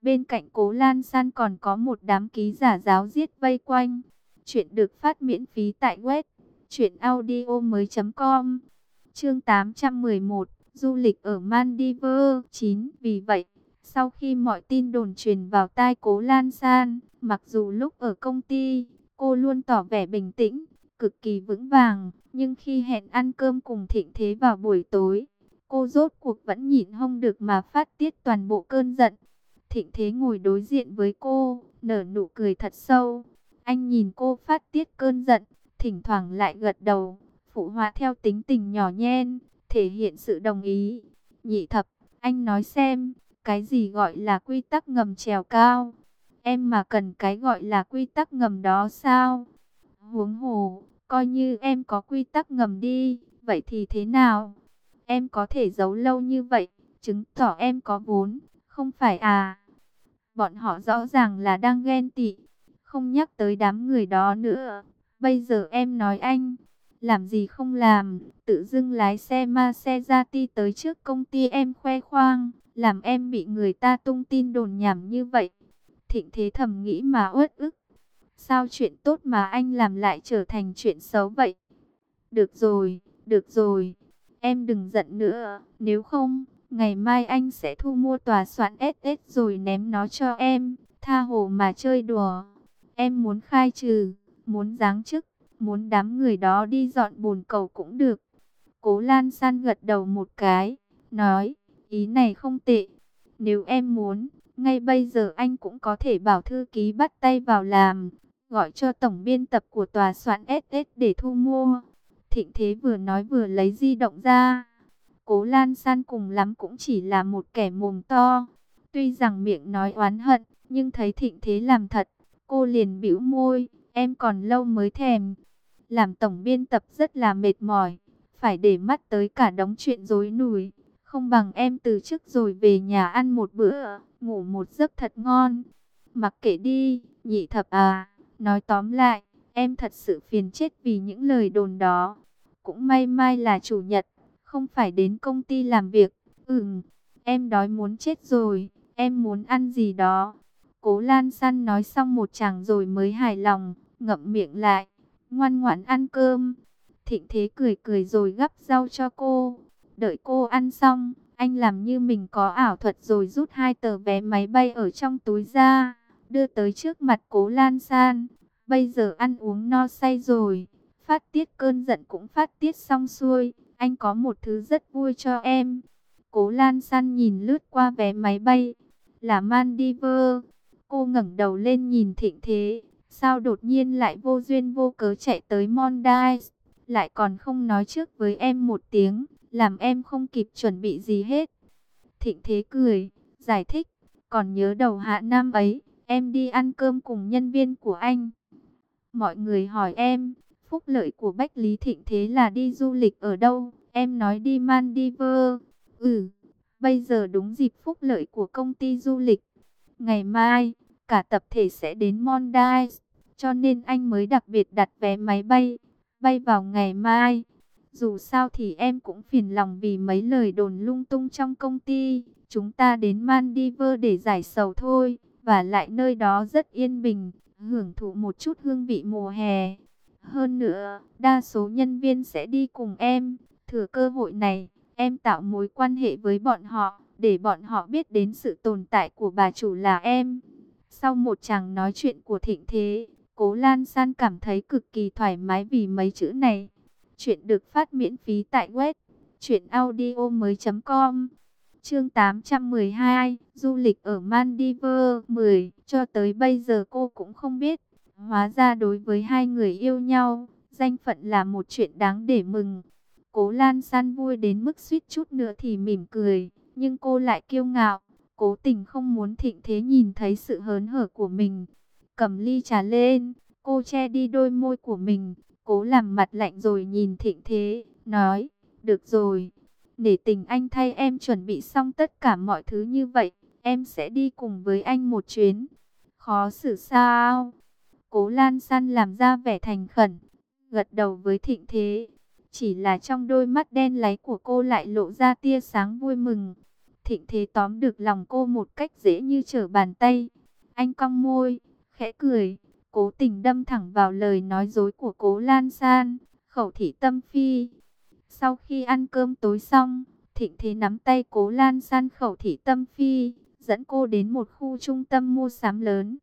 Bên cạnh Cố Lan San còn có một đám ký giả giáo diết vây quanh. Chuyện được phát miễn phí tại web truyện audio mới chấm com. Chương tám trăm mười một, du lịch ở Maldives chín. Vì vậy, sau khi mọi tin đồn truyền vào tai Cố Lan San, mặc dù lúc ở công ty, cô luôn tỏ vẻ bình tĩnh, cực kỳ vững vàng, nhưng khi hẹn ăn cơm cùng Thịnh Thế vào buổi tối, cô rốt cuộc vẫn nhịn không được mà phát tiết toàn bộ cơn giận. Thịnh Thế ngồi đối diện với cô, nở nụ cười thật sâu. Anh nhìn cô phát tiết cơn giận, thỉnh thoảng lại gật đầu, phụ họa theo tính tình nhỏ nhen, thể hiện sự đồng ý. Nhị Thập, anh nói xem, cái gì gọi là quy tắc ngầm trèo cao? Em mà cần cái gọi là quy tắc ngầm đó sao? Huống hồ, coi như em có quy tắc ngầm đi, vậy thì thế nào? Em có thể giấu lâu như vậy, chứng tỏ em có vốn, không phải à? Bọn họ rõ ràng là đang ghen tị, không nhắc tới đám người đó nữa. Bây giờ em nói anh, làm gì không làm, tự dưng lái xe Maserati tới trước công ty em khoe khoang, làm em bị người ta tung tin đồn nhảm như vậy. Thịnh Thế thầm nghĩ mà uất ức. Sao chuyện tốt mà anh làm lại trở thành chuyện xấu vậy? Được rồi, được rồi, em đừng giận nữa, nếu không, ngày mai anh sẽ thu mua tòa soạn ét ét rồi ném nó cho em, tha hồ mà chơi đùa. Em muốn khai trừ, muốn giáng chức, muốn đám người đó đi dọn bồn cầu cũng được. Cố Lan San gật đầu một cái, nói, ý này không tệ. Nếu em muốn, ngay bây giờ anh cũng có thể bảo thư ký bắt tay vào làm, gọi cho tổng biên tập của tòa soạn ét ét để thu mua. Thịnh Thế vừa nói vừa lấy di động ra. Cố Lan San cùng lắm cũng chỉ là một kẻ mồm to. Tuy rằng miệng nói oán hận, nhưng thấy Thịnh Thế làm thật, cô liền bĩu môi, em còn lâu mới thèm. Làm tổng biên tập rất là mệt mỏi, phải để mắt tới cả đống chuyện rối nùi. Không bằng em từ chức rồi về nhà ăn một bữa, ngủ một giấc thật ngon. Mặc kệ đi, Nhị Thập à, nói tóm lại, em thật sự phiền chết vì những lời đồn đó. Cũng may mai là chủ nhật, không phải đến công ty làm việc. Ừm, em đói muốn chết rồi, em muốn ăn gì đó. Cố Lan San nói xong một chàng rồi mới hài lòng, ngậm miệng lại, ngoan ngoãn ăn cơm. Thịnh Thế cười cười rồi gắp rau cho cô. Đợi cô ăn xong, anh làm như mình có ảo thuật rồi rút hai tờ vé máy bay ở trong túi ra, đưa tới trước mặt Cố Lan San. Bây giờ ăn uống no say rồi, phát tiết cơn giận cũng phát tiết xong xuôi, anh có một thứ rất vui cho em. Cố Lan San nhìn lướt qua vé máy bay, là Maldives. Cô ngẩng đầu lên nhìn Thịnh Thế, sao đột nhiên lại vô duyên vô cớ chạy tới Maldives, lại còn không nói trước với em một tiếng, làm em không kịp chuẩn bị gì hết. Thịnh Thế cười, giải thích, còn nhớ đầu hạ năm ấy, em đi ăn cơm cùng nhân viên của anh. Mọi người hỏi em, phúc lợi của Bách Lý Thịnh Thế là đi du lịch ở đâu? Em nói đi Maldives. Ừ, bây giờ đúng dịp phúc lợi của công ty du lịch. Ngày mai, cả tập thể sẽ đến Maldives, cho nên anh mới đặc biệt đặt vé máy bay, bay vào ngày mai. Dù sao thì em cũng phiền lòng vì mấy lời đồn lung tung trong công ty. Chúng ta đến Maldives để giải sầu thôi, và lại nơi đó rất yên bình, hưởng thụ một chút hương vị mùa hè. Hơn nữa, đa số nhân viên sẽ đi cùng em. Thừa cơ hội này, em tạo mối quan hệ với bọn họ, để bọn họ biết đến sự tồn tại của bà chủ là em. Sau một chàng nói chuyện của Thịnh Thế, Cố Lan San cảm thấy cực kỳ thoải mái vì mấy chữ này. Chuyện được phát miễn phí tại web truyện audio mới chấm com. Chương tám trăm mười hai, du lịch ở Maldives mười. Cho tới bây giờ cô cũng không biết, hóa ra đối với hai người yêu nhau, danh phận là một chuyện đáng để mừng. Cố Lan San vui đến mức suýt chút nữa thì mỉm cười, nhưng cô lại kiêu ngạo, cố tình không muốn Thịnh Thế nhìn thấy sự hớn hở của mình. Cầm ly trà lên, cô che đi đôi môi của mình, cố làm mặt lạnh rồi nhìn Thịnh Thế, nói, được rồi, để tình anh thay em chuẩn bị xong tất cả mọi thứ như vậy, em sẽ đi cùng với anh một chuyến. Khó xử sao? Cố Lan San làm ra vẻ thành khẩn, gật đầu với Thịnh Thế. Chỉ là trong đôi mắt đen láy của cô lại lộ ra tia sáng vui mừng. Thịnh Thế tóm được lòng cô một cách dễ như trở bàn tay. Anh cong môi, khẽ cười, cố tình đâm thẳng vào lời nói dối của Cố Lan San, khẩu thị tâm phi. Sau khi ăn cơm tối xong, Thịnh Thế nắm tay Cố Lan San khẩu thị tâm phi, dẫn cô đến một khu trung tâm mua sắm lớn.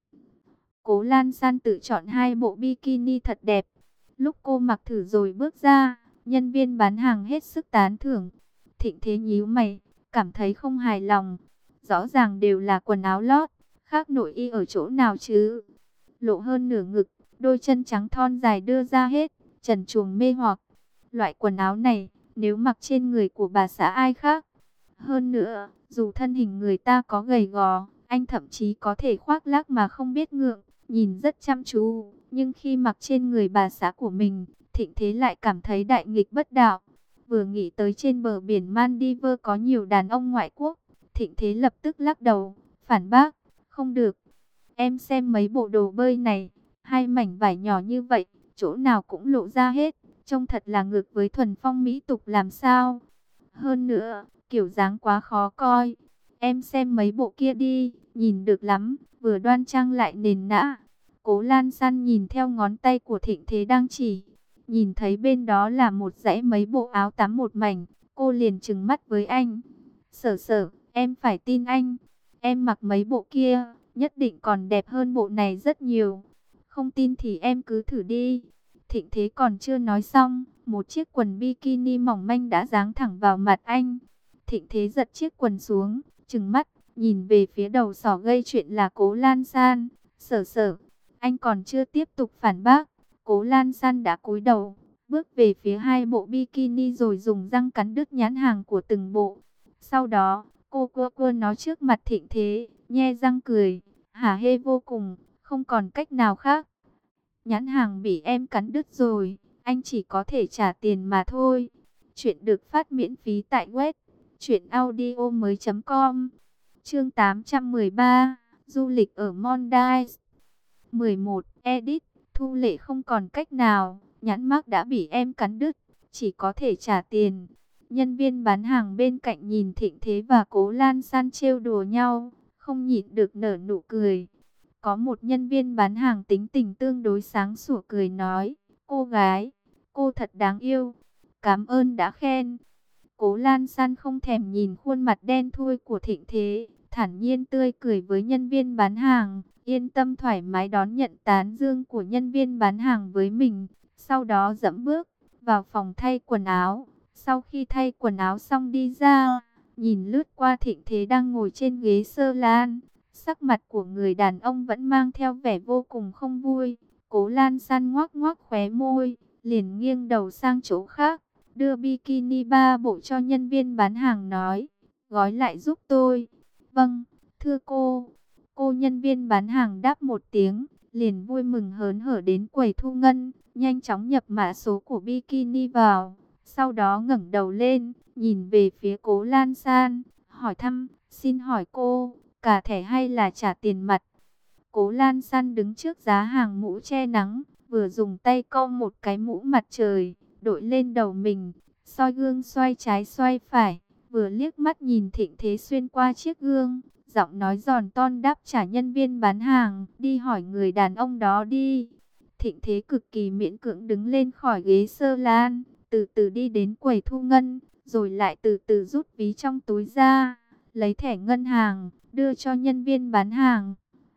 Cố Lan San tự chọn hai bộ bikini thật đẹp. Lúc cô mặc thử rồi bước ra, nhân viên bán hàng hết sức tán thưởng. Thịnh Thế nhíu mày, cảm thấy không hài lòng. Rõ ràng đều là quần áo lót, khác nội y ở chỗ nào chứ? Lộ hơn nửa ngực, đôi chân trắng thon dài đưa ra hết, trần truồng mê hoặc. Loại quần áo này, nếu mặc trên người của bà xã ai khác. Hơn nữa, dù thân hình người ta có gầy gò, anh thậm chí có thể khoác lác mà không biết ngượng, nhìn rất chăm chú. Nhưng khi mặc trên người bà xã của mình, Thịnh Thế lại cảm thấy đại nghịch bất đạo. Vừa nghĩ tới trên bờ biển Maldives có nhiều đàn ông ngoại quốc, Thịnh Thế lập tức lắc đầu, phản bác, không được. Em xem mấy bộ đồ bơi này, hai mảnh vải nhỏ như vậy, chỗ nào cũng lộ ra hết, trông thật là ngược với thuần phong mỹ tục làm sao. Hơn nữa, kiểu dáng quá khó coi. Em xem mấy bộ kia đi, nhìn được lắm, vừa đoan trang lại nền nã. Cố Lan San nhìn theo ngón tay của Thịnh Thế đang chỉ, nhìn thấy bên đó là một dãy mấy bộ áo tắm một mảnh, cô liền trừng mắt với anh. Sở sở, em phải tin anh, em mặc mấy bộ kia, nhất định còn đẹp hơn bộ này rất nhiều. Không tin thì em cứ thử đi. Thịnh Thế còn chưa nói xong, một chiếc quần bikini mỏng manh đã giáng thẳng vào mặt anh. Thịnh Thế giật chiếc quần xuống, trừng mắt, nhìn về phía đầu sỏ gây chuyện là Cố Lan San. Sở sở, anh còn chưa tiếp tục phản bác, Cố Lan San đã cúi đầu, bước về phía hai bộ bikini rồi dùng răng cắn đứt nhãn hàng của từng bộ. Sau đó, cô cua cua nó trước mặt Thịnh Thế, nhe răng cười, hả hê vô cùng, không còn cách nào khác. Nhãn hàng bị em cắn đứt rồi, anh chỉ có thể trả tiền mà thôi. Chuyện được phát miễn phí tại web truyện audio mới chấm com. Chương tám trăm mười ba, du lịch ở Maldives. mười một. Edit, Thu Lệ không còn cách nào, nhãn mác đã bị em cắn đứt, chỉ có thể trả tiền. Nhân viên bán hàng bên cạnh nhìn Thịnh Thế và Cố Lan San trêu đùa nhau, không nhịn được nở nụ cười. Có một nhân viên bán hàng tính tình tương đối sáng sủa cười nói, cô gái, cô thật đáng yêu, cảm ơn đã khen. Cố Lan San không thèm nhìn khuôn mặt đen thui của Thịnh Thế, thản nhiên tươi cười với nhân viên bán hàng, yên tâm thoải mái đón nhận tán dương của nhân viên bán hàng với mình. Sau đó dẫm bước vào phòng thay quần áo. Sau khi thay quần áo xong đi ra, nhìn lướt qua Thịnh Thế đang ngồi trên ghế sơ lan. Sắc mặt của người đàn ông vẫn mang theo vẻ vô cùng không vui. Cố Lan San ngoác ngoác khóe môi, liền nghiêng đầu sang chỗ khác, đưa bikini ba bộ cho nhân viên bán hàng nói, gói lại giúp tôi. Vâng, thưa cô. Cô nhân viên bán hàng đáp một tiếng, liền vui mừng hớn hở đến quầy thu ngân, nhanh chóng nhập mã số của bikini vào. Sau đó ngẩng đầu lên, nhìn về phía Cố Lan San, hỏi thăm, xin hỏi cô, cả thẻ hay là trả tiền mặt? Cố Lan San đứng trước giá hàng mũ che nắng, vừa dùng tay câu một cái mũ mặt trời, đội lên đầu mình, soi gương xoay trái xoay phải, vừa liếc mắt nhìn Thịnh Thế xuyên qua chiếc gương, giọng nói giòn ton đáp trả nhân viên bán hàng, đi hỏi người đàn ông đó đi. Thịnh Thế cực kỳ miễn cưỡng đứng lên khỏi ghế sơ lan, từ từ đi đến quầy thu ngân, rồi lại từ từ rút ví trong túi ra, lấy thẻ ngân hàng, đưa cho nhân viên bán hàng.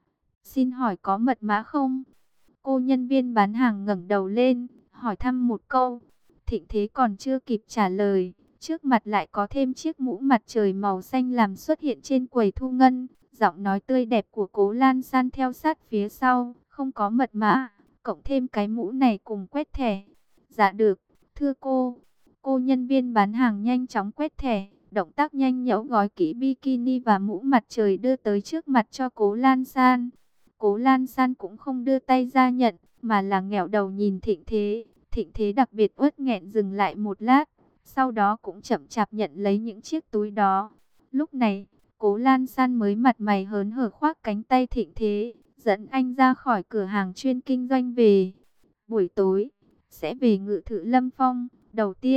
Xin hỏi có mật mã không? Cô nhân viên bán hàng ngẩng đầu lên, hỏi thăm một câu. Thịnh Thế còn chưa kịp trả lời, trước mặt lại có thêm chiếc mũ mặt trời màu xanh làm xuất hiện trên quầy thu ngân. Giọng nói tươi đẹp của Cố Lan San theo sát phía sau, không có mật mã, cộng thêm cái mũ này cùng quét thẻ. Dạ được, thưa cô. Cô nhân viên bán hàng nhanh chóng quét thẻ, động tác nhanh nhẩu gói kỹ bikini và mũ mặt trời đưa tới trước mặt cho Cố Lan San. Cố Lan San cũng không đưa tay ra nhận, mà là nghẹo đầu nhìn Thịnh Thế. Thịnh Thế đặc biệt uất nghẹn dừng lại một lát, sau đó cũng chậm chạp nhận lấy những chiếc túi đó. Lúc này, Cố Lan San mới mặt mày hớn hở khoác cánh tay Thịnh Thế, dẫn anh ra khỏi cửa hàng chuyên kinh doanh về. Buổi tối, sẽ về Ngự Thự Lâm Phong. Đầu tiên,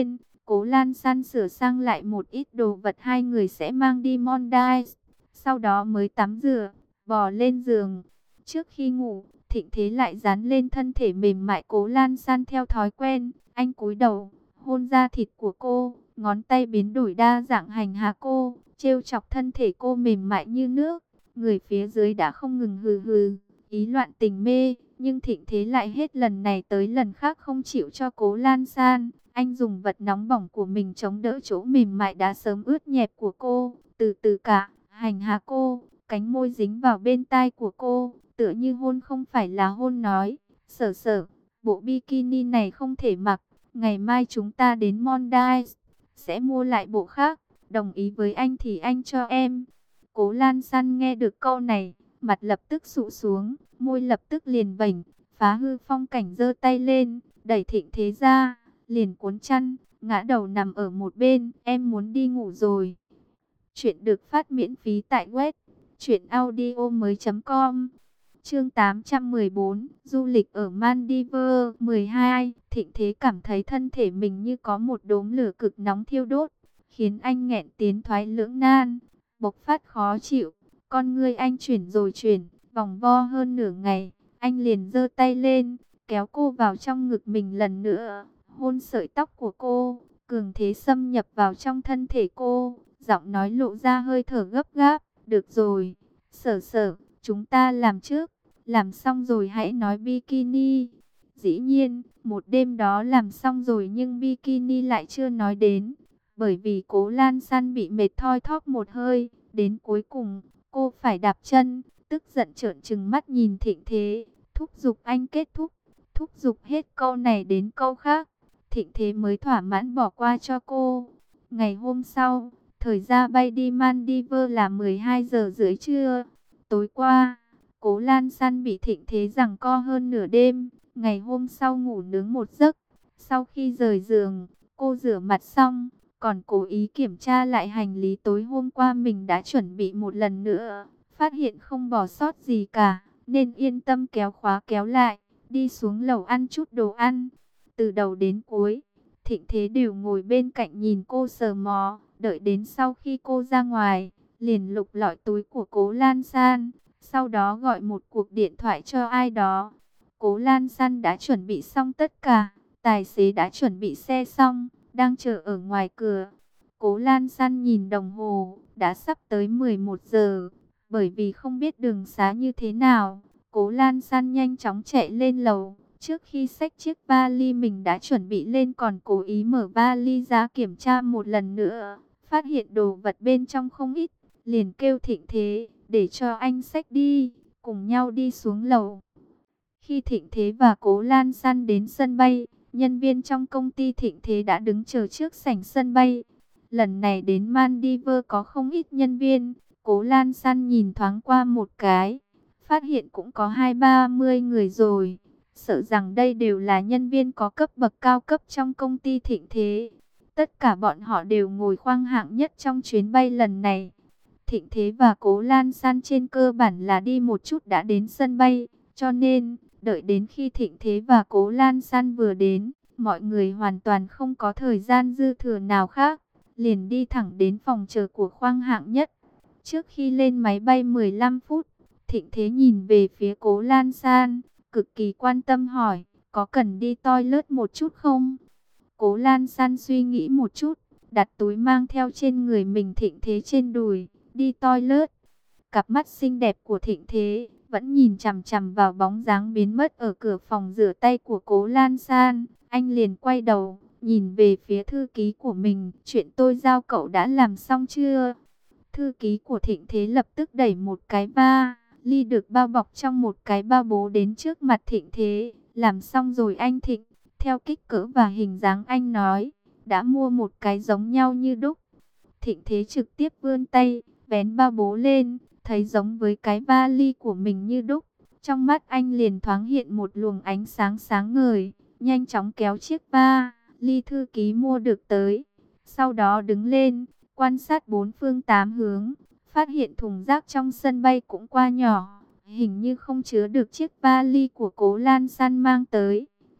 Cố Lan San sửa sang lại một ít đồ vật hai người sẽ mang đi Mondice, sau đó mới tắm rửa, bò lên giường. Trước khi ngủ, Thịnh Thế lại dán lên thân thể mềm mại Cố Lan San theo thói quen. Anh cúi đầu, hôn da thịt của cô, ngón tay biến đổi đa dạng hành hạ cô, trêu chọc thân thể cô mềm mại như nước. Người phía dưới đã không ngừng hừ hừ, ý loạn tình mê, nhưng Thịnh Thế lại hết lần này tới lần khác không chịu cho Cố Lan San. Anh dùng vật nóng bỏng của mình chống đỡ chỗ mềm mại đã sớm ướt nhẹp của cô, từ từ cả, hành hạ cô, cánh môi dính vào bên tai của cô, tựa như hôn không phải là hôn nói. Sở sở, bộ bikini này không thể mặc, ngày mai chúng ta đến Mondice, sẽ mua lại bộ khác, đồng ý với anh thì anh cho em. Cố Lan San nghe được câu này, mặt lập tức sụ xuống, môi lập tức liền vảnh, phá hư phong cảnh giơ tay lên, đẩy Thịnh Thế ra, liền cuốn chăn, ngã đầu nằm ở một bên, em muốn đi ngủ rồi. Chuyện được phát miễn phí tại web truyện audio mới chấm com. Chương tám trăm mười bốn, du lịch ở Maldives. Mười hai, Thịnh Thế cảm thấy thân thể mình như có một đốm lửa cực nóng thiêu đốt, khiến anh nghẹn tiến thoái lưỡng nan, bộc phát khó chịu. Con ngươi anh chuyển rồi chuyển, vòng vo hơn nửa ngày, anh liền giơ tay lên, kéo cô vào trong ngực mình lần nữa, hôn sợi tóc của cô, cường thế xâm nhập vào trong thân thể cô, giọng nói lộ ra hơi thở gấp gáp. Được rồi, sở sở, chúng ta làm trước, làm xong rồi hãy nói bikini. Dĩ nhiên, một đêm đó làm xong rồi nhưng bikini lại chưa nói đến, bởi vì Cố Lan San bị mệt thoi thóp một hơi, đến cuối cùng, cô phải đạp chân, tức giận trợn trừng mắt nhìn Thịnh Thế, thúc giục anh kết thúc, thúc giục hết câu này đến câu khác, Thịnh Thế mới thỏa mãn bỏ qua cho cô. Ngày hôm sau, thời gian bay đi Maldives là mười hai giờ rưỡi trưa. Tối qua, Cố Lan San bị Thịnh Thế giằng co hơn nửa đêm, ngày hôm sau ngủ nướng một giấc. Sau khi rời giường, cô rửa mặt xong, còn cố ý kiểm tra lại hành lý tối hôm qua mình đã chuẩn bị một lần nữa, phát hiện không bỏ sót gì cả, nên yên tâm kéo khóa kéo lại, đi xuống lầu ăn chút đồ ăn. Từ đầu đến cuối, Thịnh Thế đều ngồi bên cạnh nhìn cô sờ mó, đợi đến sau khi cô ra ngoài, liền lục lọi túi của Cố Lan San, sau đó gọi một cuộc điện thoại cho ai đó. Cố Lan San đã chuẩn bị xong tất cả, tài xế đã chuẩn bị xe xong, đang chờ ở ngoài cửa. Cố Lan San nhìn đồng hồ, đã sắp tới mười một giờ, bởi vì không biết đường xá như thế nào, Cố Lan San nhanh chóng chạy lên lầu. Trước khi xách chiếc vali mình đã chuẩn bị lên còn cố ý mở vali ra kiểm tra một lần nữa, phát hiện đồ vật bên trong không ít, liền kêu Thịnh Thế để cho anh xách đi, cùng nhau đi xuống lầu. Khi Thịnh Thế và Cố Lan San đến sân bay, nhân viên trong công ty Thịnh Thế đã đứng chờ trước sảnh sân bay. Lần này đến Maldives có không ít nhân viên, Cố Lan San nhìn thoáng qua một cái, phát hiện cũng có hai ba mươi người rồi. Sợ rằng đây đều là nhân viên có cấp bậc cao cấp trong công ty Thịnh Thế. Tất cả bọn họ đều ngồi khoang hạng nhất trong chuyến bay lần này. Thịnh Thế và Cố Lan San trên cơ bản là đi một chút đã đến sân bay, cho nên đợi đến khi Thịnh Thế và Cố Lan San vừa đến, mọi người hoàn toàn không có thời gian dư thừa nào khác, liền đi thẳng đến phòng chờ của khoang hạng nhất. Trước khi lên máy bay mười lăm phút, Thịnh Thế nhìn về phía Cố Lan San, cực kỳ quan tâm hỏi, có cần đi toilet một chút không? Cố Lan San suy nghĩ một chút, đặt túi mang theo trên người mình Thịnh Thế trên đùi, đi toilet. Cặp mắt xinh đẹp của Thịnh Thế vẫn nhìn chằm chằm vào bóng dáng biến mất ở cửa phòng rửa tay của Cố Lan San. Anh liền quay đầu, nhìn về phía thư ký của mình, chuyện tôi giao cậu đã làm xong chưa? Thư ký của Thịnh Thế lập tức đẩy một cái va ly được bao bọc trong một cái bao bố đến trước mặt Thịnh Thế. Làm xong rồi anh Thịnh, theo kích cỡ và hình dáng anh nói, đã mua một cái giống nhau như đúc. Thịnh Thế trực tiếp vươn tay, vén bao bố lên, thấy giống với cái vali của mình như đúc. Trong mắt anh liền thoáng hiện một luồng ánh sáng sáng ngời, nhanh chóng kéo chiếc vali thư ký mua được tới. Sau đó đứng lên, quan sát bốn phương tám hướng, phát hiện thùng rác trong sân bay cũng quá nhỏ, hình như không chứa được chiếc vali của Cố Lan San mang tới.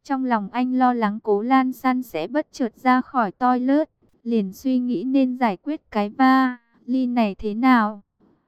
Trong lòng anh lo lắng Cố Lan San sẽ bất chợt ra khỏi toilet, liền suy nghĩ nên giải quyết cái va li này thế nào.